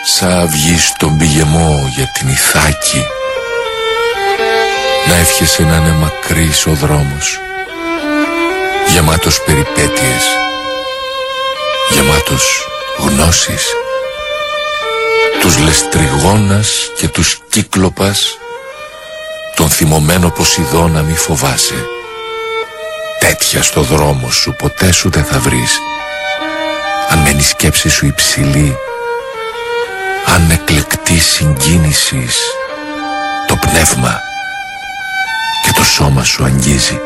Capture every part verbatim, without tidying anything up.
Σαν αυγή στον πηγεμό για την Ιθάκη, να εύχεσαι να είναι μακρύς ο δρόμος, γεμάτος περιπέτειες, γεμάτος γνώσεις. Τους λεστριγόνας και τους κύκλοπας, τον θυμωμένο Ποσειδώνα μη φοβάσαι. Τέτοια στο δρόμο σου ποτέ σου δεν θα βρεις, αν μένει η σκέψη σου υψηλή, αν εκλεκτή συγκίνησης το πνεύμα και το σώμα σου αγγίζει.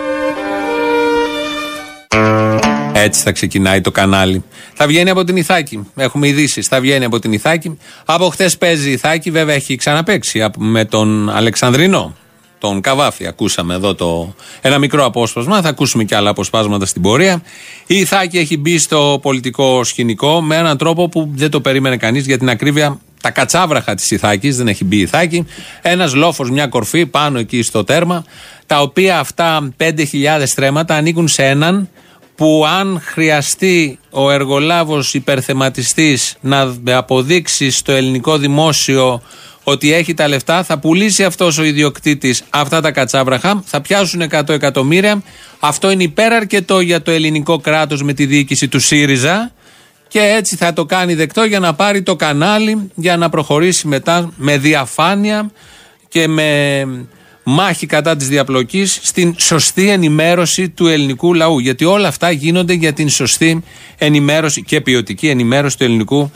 Έτσι θα ξεκινάει το κανάλι. Θα βγαίνει από την Ιθάκη. Έχουμε ειδήσεις. Θα βγαίνει από την Ιθάκη. Από χτες παίζει η Ιθάκη. Βέβαια έχει ξαναπαίξει με τον Αλεξανδρινό, τον Καβάφη. Ακούσαμε εδώ το ένα μικρό απόσπασμα. Θα ακούσουμε και άλλα αποσπάσματα στην πορεία. Η Ιθάκη έχει μπει στο πολιτικό σκηνικό με έναν τρόπο που δεν το περίμενε κανείς. Για την ακρίβεια, τα κατσάβραχα της Ιθάκης, δεν έχει μπει η Ιθάκη. Ένας λόφος, μια κορφή πάνω εκεί στο τέρμα. Τα οποία αυτά πέντε χιλιάδες στρέμματα ανήκουν σε έναν που αν χρειαστεί ο εργολάβος υπερθεματιστής να αποδείξει στο ελληνικό δημόσιο ότι έχει τα λεφτά, θα πουλήσει αυτός ο ιδιοκτήτης αυτά τα κατσάβραχα, θα πιάσουν εκατό εκατομμύρια. Αυτό είναι υπεραρκετό για το ελληνικό κράτος με τη διοίκηση του ΣΥΡΙΖΑ και έτσι θα το κάνει δεκτό για να πάρει το κανάλι, για να προχωρήσει μετά με διαφάνεια και με μάχη κατά της διαπλοκής στην σωστή ενημέρωση του ελληνικού λαού. Γιατί όλα αυτά γίνονται για την σωστή ενημέρωση και ποιοτική ενημέρωση του ελληνικού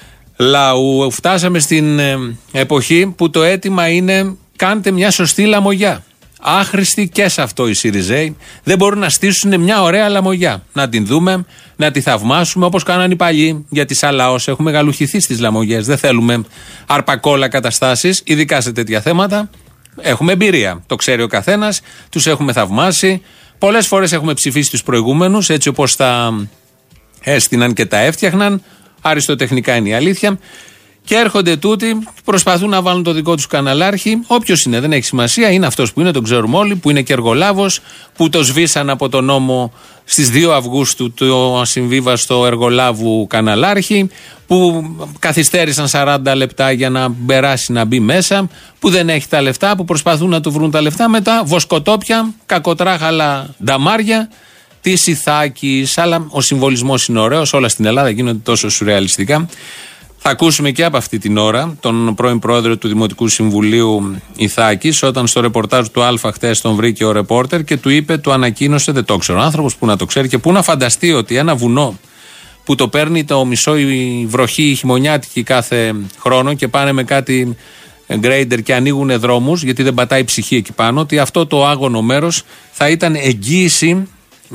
λαού. Φτάσαμε στην εποχή που το αίτημα είναι κάντε μια σωστή λαμογιά. Άχρηστη και σε αυτό οι ΣΥΡΙΖΕΙ δεν μπορούν να στήσουν μια ωραία λαμογιά. Να την δούμε, να τη θαυμάσουμε όπως κάνανε οι παλιοί. Γιατί σαν λαός έχουμε γαλουχηθεί στις λαμογιές. Δεν θέλουμε αρπακόλα καταστάσεις, ειδικά σε τέτοια θέματα. Έχουμε εμπειρία. Το ξέρει ο καθένας. Τους έχουμε θαυμάσει. Πολλές φορές έχουμε ψηφίσει τους προηγούμενους έτσι όπως τα έστειναν και τα έφτιαχναν. Αριστοτεχνικά είναι η αλήθεια. Και έρχονται τούτοι, προσπαθούν να βάλουν το δικό τους καναλάρχη. Όποιος είναι, δεν έχει σημασία. Είναι αυτός που είναι, τον ξέρουμε όλοι, που είναι και εργολάβος, που το σβήσαν από τον νόμο στις δύο Αυγούστου το ασυμβίβαστο εργολάβου καναλάρχη, που καθυστέρησαν σαράντα λεπτά για να περάσει να μπει μέσα, που δεν έχει τα λεφτά, που προσπαθούν να του βρουν τα λεφτά μετά, βοσκοτόπια, κακοτράχαλα νταμάρια της Ιθάκης. Αλλά ο συμβολισμός είναι ωραίος, όλα στην Ελλάδα γίνονται τόσο σουρεαλιστικά. Θα ακούσουμε και από αυτή την ώρα τον πρώην πρόεδρο του Δημοτικού Συμβουλίου Ιθάκης, όταν στο ρεπορτάζ του Αλφα χτες τον βρήκε ο ρεπόρτερ και του είπε, του ανακοίνωσε, δεν το ξέρω, ο άνθρωπος που να το ξέρει και που να φανταστεί ότι ένα βουνό που το παίρνει το μισό η βροχή η χειμωνιάτικη κάθε χρόνο και πάνε με κάτι γκρέιντερ και ανοίγουν δρόμους, γιατί δεν πατάει ψυχή εκεί πάνω, ότι αυτό το άγωνο μέρος θα ήταν εγγύηση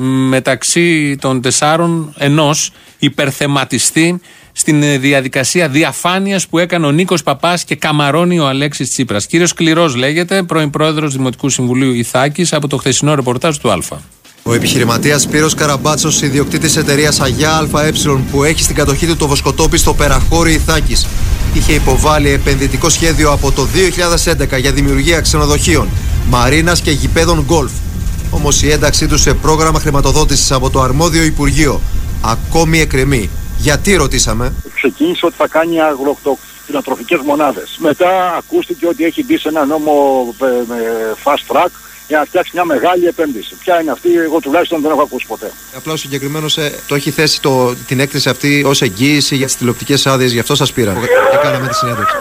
μεταξύ των τεσσάρων ενός υπερθεματιστή στην διαδικασία διαφάνειας που έκανε ο Νίκος Παπάς και καμαρώνει ο Αλέξης Τσίπρας. Κύριος Σκληρός λέγεται, πρώην πρόεδρος Δημοτικού Συμβουλίου Ιθάκης, από το χθεσινό ρεπορτάζ του Αλφα. Ο επιχειρηματίας Σπύρος Καραμπάτσος, ιδιοκτήτης εταιρείας Αγιά ΑΕ που έχει στην κατοχή του το βοσκοτόπι στο Περαχώρι Ιθάκης, είχε υποβάλει επενδυτικό σχέδιο από το δύο χιλιάδες έντεκα για δημιουργία ξενοδοχείων, μαρίνας και γηπέδων γκολφ. Όμως η ένταξή του σε πρόγραμμα χρηματοδότησης από το αρμόδιο Υπουργείο ακόμη εκκρεμεί. Γιατί, ρωτήσαμε. Ξεκίνησε ότι θα κάνει αγροκτηνοτροφικές μονάδες. Μετά ακούστηκε ότι έχει μπει σε ένα νόμο με fast track για να φτιάξει μια μεγάλη επένδυση. Ποια είναι αυτή, εγώ τουλάχιστον δεν έχω ακούσει ποτέ. Απλά ο συγκεκριμένος ε, το έχει θέσει το, την έκθεση αυτή ως εγγύηση για τις τηλεοπτικές άδειες, γι' αυτό σας πήρα. Και κάναμε τη συνέντευξη.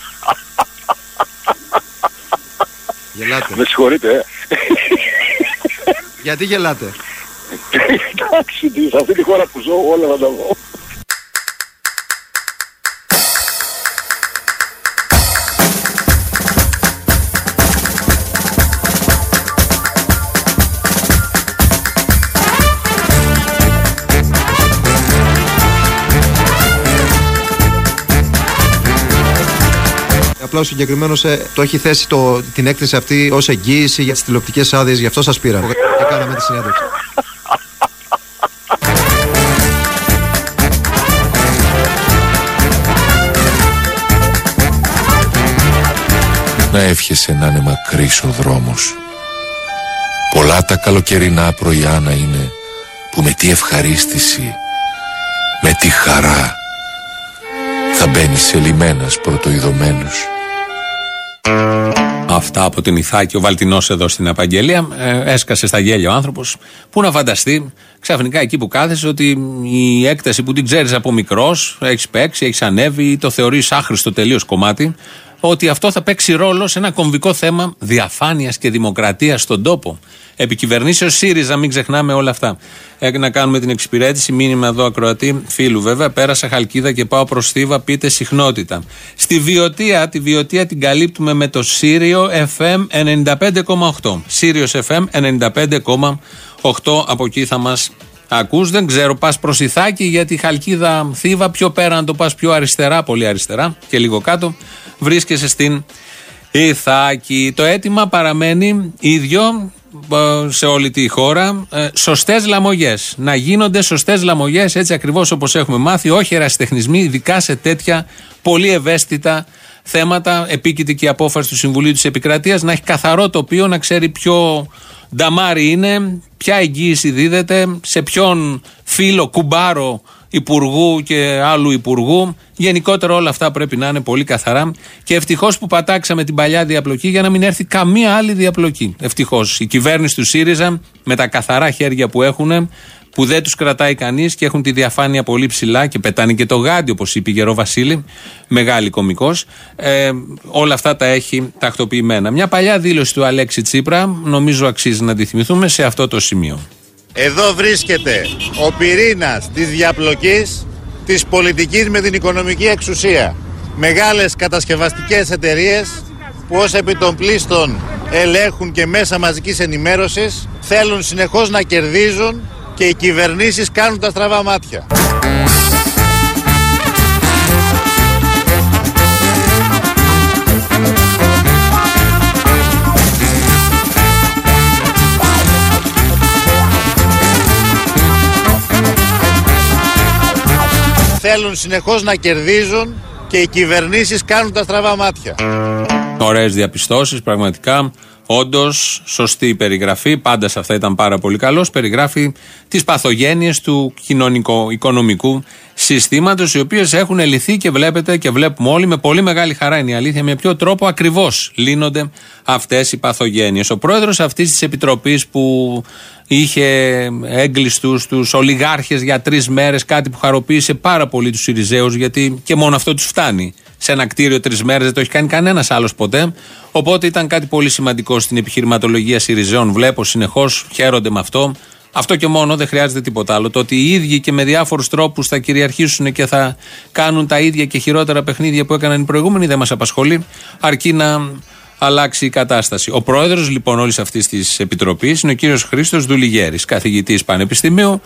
Γελάτε. Με συγχωρείτε, ε. Γιατί γελάτε? Εντάξει, σε αυτή τη χώρα που ζω όλα θα τα δω. Απλά ο συγκεκριμένος ε, το έχει θέσει το, την έκθεση αυτή ως εγγύηση για τις τηλεοπτικές άδειες, γι' αυτό σας πήρα. Και κάναμε τη συνέντευξη. Να εύχεσαι να είναι μακρύς ο δρόμος. Πολλά τα καλοκαιρινά πρωιά να είναι που με τι ευχαρίστηση, με τι χαρά θα μπαίνει σε λιμένας πρωτοειδωμένους. Αυτά από την Ιθάκη. Ο Βαλτινός εδώ στην Απαγγελία. Ε, έσκασε στα γέλια ο άνθρωπος. Πού να φανταστεί ξαφνικά εκεί που κάθεσαι ότι η έκταση που την ξέρεις από μικρός, έχεις παίξει, έχεις ανέβει ή το θεωρείς άχρηστο τελείως κομμάτι, ότι αυτό θα παίξει ρόλο σε ένα κομβικό θέμα διαφάνειας και δημοκρατίας στον τόπο. Επικυβερνήσεως ΣΥΡΙΖΑ, μην ξεχνάμε όλα αυτά. Έχει να κάνουμε την εξυπηρέτηση. Μήνυμα εδώ ακροατή, φίλου βέβαια. Πέρασα Χαλκίδα και πάω προς Θήβα, πείτε συχνότητα. Στη Βιωτία, τη Βιωτία την καλύπτουμε με το Σύριο εφ εμ ενενήντα πέντε κόμμα οκτώ. Σύριος εφ εμ ενενήντα πέντε κόμμα οκτώ. Από εκεί θα μας ακούς. Δεν ξέρω, πας προς Ιθάκη, γιατί Χαλκίδα Θήβα πιο πέρα, αν το πας πιο αριστερά, πολύ αριστερά και λίγο κάτω, βρίσκεσαι στην Ιθάκη. Το αίτημα παραμένει ίδιο σε όλη τη χώρα. Ε, σωστές λαμογές. Να γίνονται σωστές λαμογές, έτσι ακριβώς όπως έχουμε μάθει, όχι ερασιτεχνισμοί, ειδικά σε τέτοια πολύ ευαίσθητα θέματα. Επίκειται και η απόφαση του Συμβουλίου της Επικρατείας να έχει καθαρό τοπίο, να ξέρει ποιο νταμάρι είναι, ποια εγγύηση δίδεται, σε ποιον φίλο κουμπάρο υπουργού και άλλου υπουργού. Γενικότερα όλα αυτά πρέπει να είναι πολύ καθαρά και ευτυχώς που πατάξαμε την παλιά διαπλοκή για να μην έρθει καμία άλλη διαπλοκή. Ευτυχώς η κυβέρνηση του ΣΥΡΙΖΑ με τα καθαρά χέρια που έχουν, που δεν τους κρατάει κανείς και έχουν τη διαφάνεια πολύ ψηλά και πετάνε και το γάντι, όπως είπε η Γερό Βασίλη, μεγάλη κωμικός, ε, όλα αυτά τα έχει τακτοποιημένα. Μια παλιά δήλωση του Αλέξη Τσίπρα, νομίζω αξίζει να τη θυμηθούμε σε αυτό το σημείο. Εδώ βρίσκεται ο πυρήνας της διαπλοκής της πολιτικής με την οικονομική εξουσία. Μεγάλες κατασκευαστικές εταιρείες που ως επί των πλήστων ελέγχουν και μέσα μαζικής ενημέρωσης θέλουν συνεχώς να κερδίζουν και οι κυβερνήσεις κάνουν τα στραβά μάτια. Θέλουν συνεχώς να κερδίζουν και οι κυβερνήσεις κάνουν τα στραβά μάτια. Ωραίες διαπιστώσεις, πραγματικά. Όντως, σωστή περιγραφή. Πάντα σε αυτά ήταν πάρα πολύ καλός. Περιγράφει τις παθογένειες του κοινωνικο-οικονομικού συστήματος, οι οποίες έχουν λυθεί και βλέπετε και βλέπουμε όλοι με πολύ μεγάλη χαρά. Είναι η αλήθεια, με ποιο τρόπο ακριβώς λύνονται αυτές οι παθογένειες. Ο πρόεδρος αυτής της επιτροπής που είχε έγκλειστους τους ολιγάρχες για τρεις μέρες, κάτι που χαροποίησε πάρα πολύ τους Συριζέους, γιατί και μόνο αυτό τους φτάνει. Σε ένα κτίριο τρεις μέρες δεν το έχει κάνει κανένας άλλος ποτέ. Οπότε ήταν κάτι πολύ σημαντικό στην επιχειρηματολογία Συριζέων. Βλέπω συνεχώς, χαίρονται με αυτό. Αυτό και μόνο, δεν χρειάζεται τίποτα άλλο. Το ότι οι ίδιοι και με διάφορους τρόπους θα κυριαρχήσουν και θα κάνουν τα ίδια και χειρότερα παιχνίδια που έκαναν οι προηγούμενοι δεν μας απασχολεί, αρκεί να αλλάξει η κατάσταση. Ο πρόεδρος λοιπόν όλης αυτής της επιτροπής είναι ο κύριος Χρήστος Δουλιγέρης, καθηγητής πανεπιστημίου.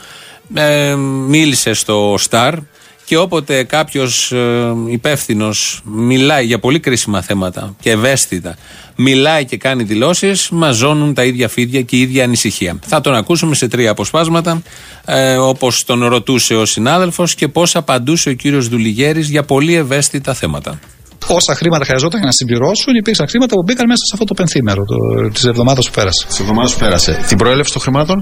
Ε, μίλησε στο Σταρ. Και όποτε κάποιος ε, υπεύθυνος μιλάει για πολύ κρίσιμα θέματα και ευαίσθητα, μιλάει και κάνει δηλώσεις, μαζώνουν τα ίδια φίδια και η ίδια ανησυχία. Θα τον ακούσουμε σε τρία αποσπάσματα, ε, όπως τον ρωτούσε ο συνάδελφος και πώς απαντούσε ο κύριος Δουλιγέρης για πολύ ευαίσθητα θέματα. Όσα χρήματα χρειαζόταν για να συμπληρώσουν, υπήρξαν χρήματα που μπήκαν μέσα σε αυτό το πενθήμερο τη εβδομάδα που πέρασε. Τη εβδομάδα που πέρασε. Την προέλευση των χρημάτων.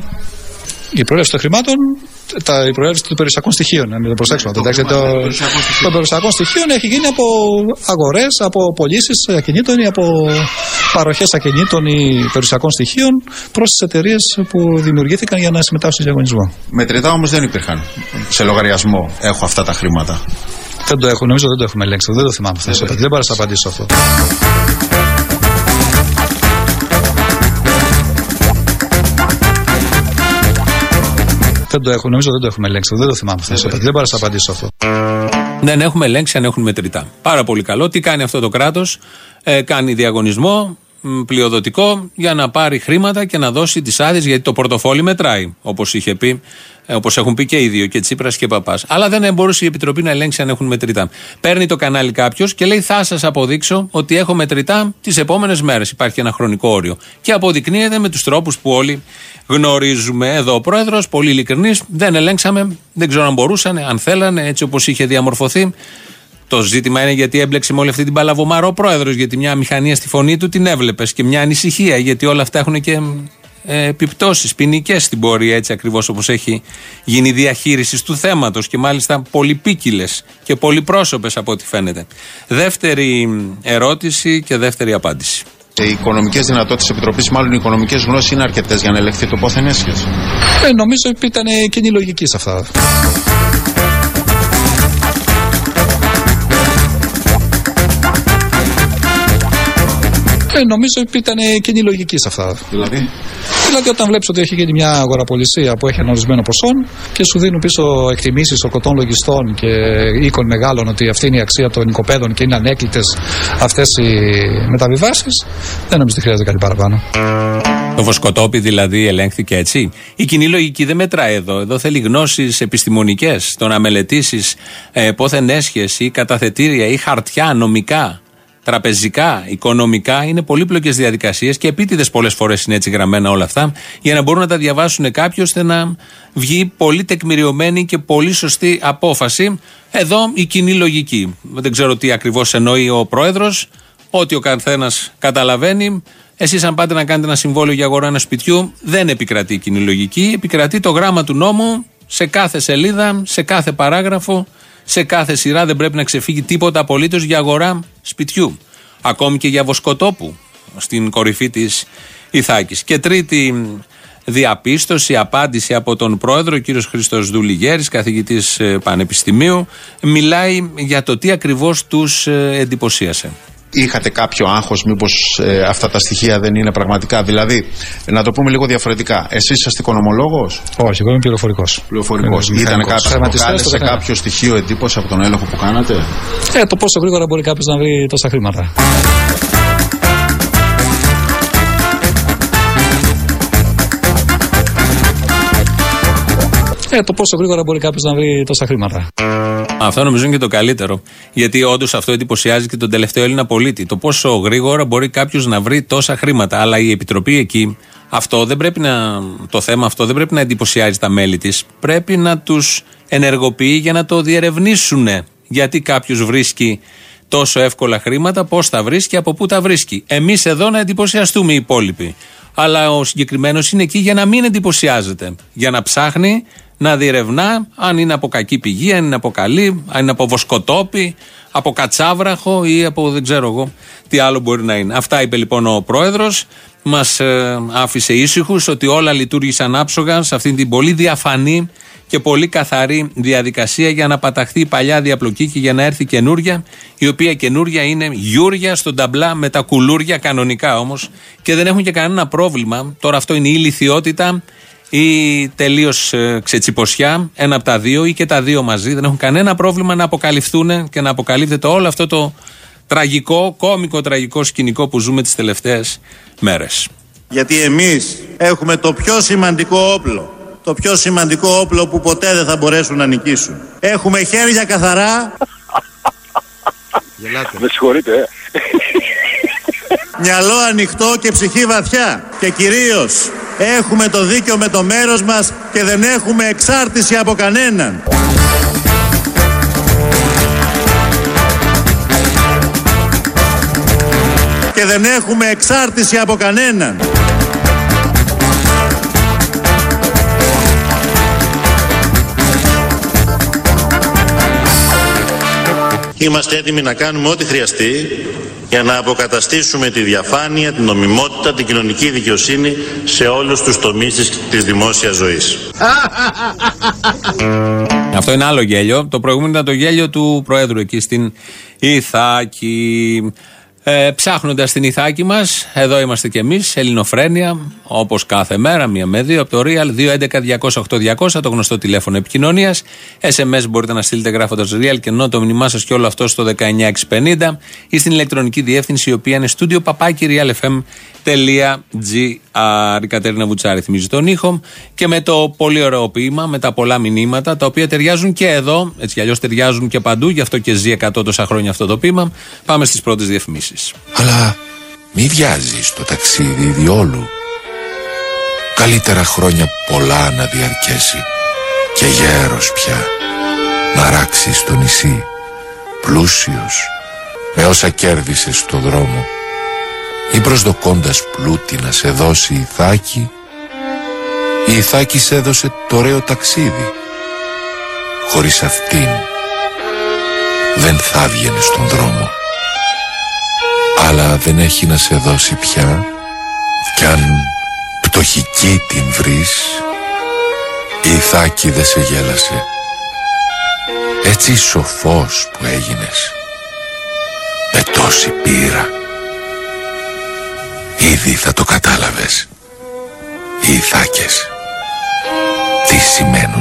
Η προέλευση των χρημάτων, τα, η προέλευση των περιουσιακών στοιχείων, να μην το προσέξουμε. Το, το, των περιουσιακών στοιχείων έχει γίνει από αγορές, από πωλήσεις ακινήτων ή από παροχές ακινήτων ή περιουσιακών στοιχείων προς τις εταιρείες που δημιουργήθηκαν για να συμμετάσχουν σε διαγωνισμό. Μετρητά όμως δεν υπήρχαν. Σε λογαριασμό έχω αυτά τα χρήματα. Δεν το έχω, νομίζω δεν το έχουμε ελέγξει. Δεν το θυμάμαι αυτό. Δεν, δεν μπορώ να απαντήσω αυτό. Δεν το έχω, νομίζω δεν το έχουμε ελέγξει. Δεν το θυμάμαι αυτό. Δεν μπορώ να απαντήσω αυτό. Δεν έχουμε ελέγξει αν έχουν μετρητά. Πάρα πολύ καλό. Τι κάνει αυτό το κράτος? Ε, κάνει διαγωνισμό πλειοδοτικό για να πάρει χρήματα και να δώσει τις άδειες, γιατί το πορτοφόλι μετράει, όπως είχε πει, όπως έχουν πει και οι δύο, και Τσίπρας και Παπάς. Αλλά δεν μπορούσε η Επιτροπή να ελέγξει αν έχουν μετρητά. Παίρνει το κανάλι κάποιος και λέει: θα σας αποδείξω ότι έχω μετρητά τις επόμενες μέρες. Υπάρχει ένα χρονικό όριο. Και αποδεικνύεται με τους τρόπους που όλοι γνωρίζουμε. Εδώ ο πρόεδρος, πολύ ειλικρινής, δεν ελέγξαμε, δεν ξέρω αν μπορούσαν, αν θέλανε, έτσι όπως είχε διαμορφωθεί. Το ζήτημα είναι γιατί έμπλεξε με όλη αυτή την παλαβομάρα ο πρόεδρος, γιατί μια μηχανία στη φωνή του την έβλεπες και μια ανησυχία, γιατί όλα αυτά έχουν και ε, επιπτώσεις ποινικές στην πορεία, έτσι ακριβώς όπως έχει γίνει η διαχείριση του θέματος και μάλιστα πολυπίκυλες και πολυπρόσωπες από ό,τι φαίνεται. Δεύτερη ερώτηση και δεύτερη απάντηση. Οι οικονομικές δυνατότητες της Επιτροπής, μάλλον οι οικονομικές γνώσεις, είναι αρκετές για να ελεγχθεί το πόθεν έσχες. Ε, νομίζω ότι ήταν κοινή λογική σε αυτά. Ε, νομίζω ότι ήταν κοινή λογική σε αυτά. Δηλαδή. Δηλαδή, όταν βλέπεις ότι έχει γίνει μια αγοραπολισία που έχει ένα ορισμένο ποσό και σου δίνουν πίσω εκτιμήσεις ορκωτών λογιστών και οίκων μεγάλων ότι αυτή είναι η αξία των οικοπαίδων και είναι ανέκλητες αυτές οι μεταβιβάσεις, δεν νομίζω ότι χρειάζεται κάτι παραπάνω. Το βοσκοτόπι δηλαδή ελέγχθηκε έτσι. Η κοινή λογική δεν μετράει εδώ. Εδώ θέλει γνώσεις επιστημονικές. Το να μελετήσεις ε, πόθεν έσχες ή καταθετήρια ή χαρτιά νομικά, τραπεζικά, οικονομικά, είναι πολύπλοκες διαδικασίες και επίτηδες πολλές φορές είναι έτσι γραμμένα όλα αυτά, για να μπορούν να τα διαβάσουν κάποιοι ώστε να βγει πολύ τεκμηριωμένη και πολύ σωστή απόφαση. Εδώ η κοινή λογική. Δεν ξέρω τι ακριβώς εννοεί ο πρόεδρος, ότι ο καθένας καταλαβαίνει. Εσείς, αν πάτε να κάνετε ένα συμβόλαιο για αγορά ενός σπιτιού, δεν επικρατεί η κοινή λογική, επικρατεί το γράμμα του νόμου σε κάθε σελίδα, σε κάθε παράγραφο. Σε κάθε σειρά δεν πρέπει να ξεφύγει τίποτα απολύτως για αγορά σπιτιού. Ακόμη και για βοσκοτόπου στην κορυφή της Ιθάκης. Και τρίτη διαπίστωση, απάντηση από τον πρόεδρο, ο κύριος Χρήστος Δουλιγέρης, καθηγητής πανεπιστημίου, μιλάει για το τι ακριβώς τους εντυπωσίασε. Είχατε κάποιο άγχος, μήπως ε, αυτά τα στοιχεία δεν είναι πραγματικά? Δηλαδή, να το πούμε λίγο διαφορετικά. Εσείς είσαστε οικονομολόγος? Όχι, εγώ είμαι πληροφορικός. Πληροφορικός. Ήταν κάποιο που κάλεσε κάποιο στοιχείο εντύπωση από τον έλεγχο που κάνατε? Ε, το πόσο γρήγορα μπορεί κάποιος να βρει τόσα χρήματα. Ε, το πόσο γρήγορα μπορεί κάποιος να βρει τόσα χρήματα. Αυτό νομίζω είναι και το καλύτερο. Γιατί όντως αυτό εντυπωσιάζει και τον τελευταίο Έλληνα πολίτη. Το πόσο γρήγορα μπορεί κάποιος να βρει τόσα χρήματα. Αλλά η Επιτροπή εκεί, αυτό δεν πρέπει να, το θέμα αυτό δεν πρέπει να εντυπωσιάζει τα μέλη της. Πρέπει να τους ενεργοποιεί για να το διερευνήσουν. Γιατί κάποιος βρίσκει τόσο εύκολα χρήματα, πώς τα βρίσκει, από πού τα βρίσκει. Εμείς εδώ να εντυπωσιαστούμε οι υπόλοιποι. Αλλά ο συγκεκριμένος είναι εκεί για να μην εντυπωσιάζεται. Για να ψάχνει, να διερευνά αν είναι από κακή πηγή, αν είναι από καλή, αν είναι από βοσκοτόπι, από κατσάβραχο ή από δεν ξέρω εγώ τι άλλο μπορεί να είναι. Αυτά είπε λοιπόν ο πρόεδρος. Μας ε, άφησε ήσυχους ότι όλα λειτουργήσαν άψογα σε αυτήν την πολύ διαφανή και πολύ καθαρή διαδικασία για να παταχθεί η παλιά διαπλοκή και για να έρθει καινούρια, η οποία καινούρια είναι γιούρια στον ταμπλά με τα κουλούρια κανονικά όμως και δεν έχουν και κανένα πρόβλημα. Τώρα αυτό είναι η ηλιθιότητα ή τελείως ε, ξετσιποσιά, ένα από τα δύο ή και τα δύο μαζί. Δεν έχουν κανένα πρόβλημα να αποκαλυφθούν και να αποκαλύπτεται όλο αυτό το τραγικό, κόμικο τραγικό σκηνικό που ζούμε τις τελευταίες μέρες. Γιατί εμείς έχουμε το πιο σημαντικό όπλο. Το πιο σημαντικό όπλο που ποτέ δεν θα μπορέσουν να νικήσουν. Έχουμε χέρια καθαρά. Γελάτε. Με συγχωρείτε. Ε. Μυαλό ανοιχτό και ψυχή βαθιά. Και κυρίως έχουμε το δίκιο με το μέρος μας και δεν έχουμε εξάρτηση από κανέναν. Και δεν έχουμε εξάρτηση από κανέναν. Είμαστε έτοιμοι να κάνουμε ό,τι χρειαστεί για να αποκαταστήσουμε τη διαφάνεια, την νομιμότητα, την κοινωνική δικαιοσύνη σε όλους τους τομείς της, της δημόσιας ζωής. Αυτό είναι άλλο γέλιο. Το προηγούμενο ήταν το γέλιο του Προέδρου εκεί στην Ιθάκη. Ε, ψάχνοντας την Ιθάκη μας, εδώ είμαστε κι εμείς, Ελληνοφρένεια, όπως κάθε μέρα, μία με δύο, από το Real, δύο έντεκα διακόσια οκτώ διακόσια, το γνωστό τηλέφωνο επικοινωνίας. ες εμ ες μπορείτε να στείλετε γράφοντας Real και ενώ το μήνυμά σας και όλο αυτό στο δεκαεννιά εξακόσια πενήντα ή στην ηλεκτρονική διεύθυνση, η οποία είναι studio παπάκι realfm.gr. Η Κατερίνα Βουτσάρη θυμίζει τον ήχο και με το πολύ ωραίο ποίημα, με τα πολλά μηνύματα, τα οποία ταιριάζουν και εδώ, έτσι κι αλλιώς ταιριάζουν και παντού, γι' αυτό και ζει εκατό τόσα χρόνια αυτό το ποίημα. Πάμε στις πρώτες διαφημίσεις. Αλλά μη βιάζεις το ταξίδι διόλου. Καλύτερα χρόνια πολλά να διαρκέσει και γέρος πια να ράξεις το νησί, πλούσιος με όσα κέρδισες στο δρόμο, ή προσδοκώντας πλούτη να σε δώσει η Ιθάκη Η Ιθάκης έδωσε το ωραίο ταξίδι. Χωρίς αυτήν δεν θα βγαινε στον δρόμο. Αλλά δεν έχει να σε δώσει πια, κι αν πτωχική την βρεις, η Ιθάκη δεν σε γέλασε. Έτσι σοφός που έγινες, με τόση πείρα, ήδη θα το κατάλαβες. Οι Ιθάκες τι σημαίνουν.